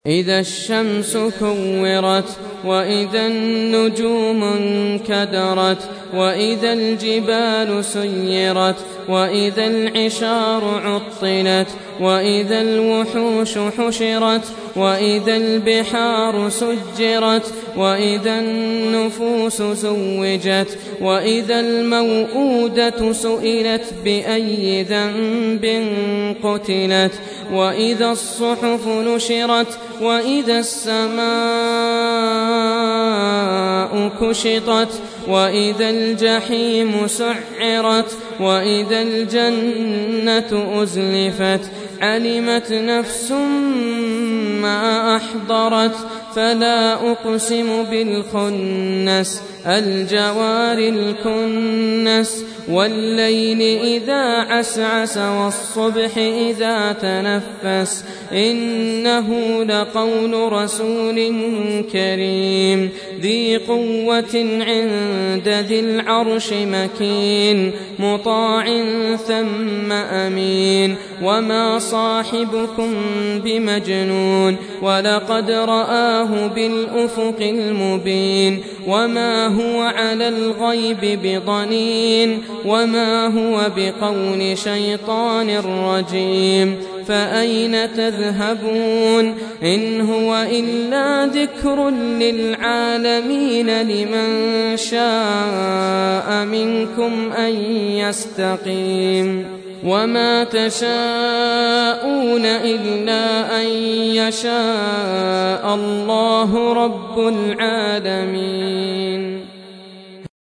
إذا الشمس كورت وإذا النجوم انكدرت وإذا الجبال سيرت وإذا العشار عطلت وإذا الوحوش حشرت وإذا البحار سجرت وإذا النفوس زوجت وإذا الموءودة سئلت بأي ذنب قتلت وإذا الصحف نشرت وإذا السماء كشطت وإذا الجحيم سعرت وإذا الجنة أزلفت علمت نفس ما أحضرت فلا أقسم بالخنس الجوار الكنس والليل إذا عسعس والصبح إذا تنفس إنه لقول رسول كريم ذي قوة عند ذي العرش مكين مطاع ثم أمين وما صاحبكم بمجنون ولقد رآه بالأفق المبين وما هو على الغيب بضنين وما هو بقول شيطان رجيم فأين تذهبون إن هو إلا ذكر للعالمين لمن شاء منكم أن يستقيم وما تشاءون إلا أن يشاء الله رب العالمين.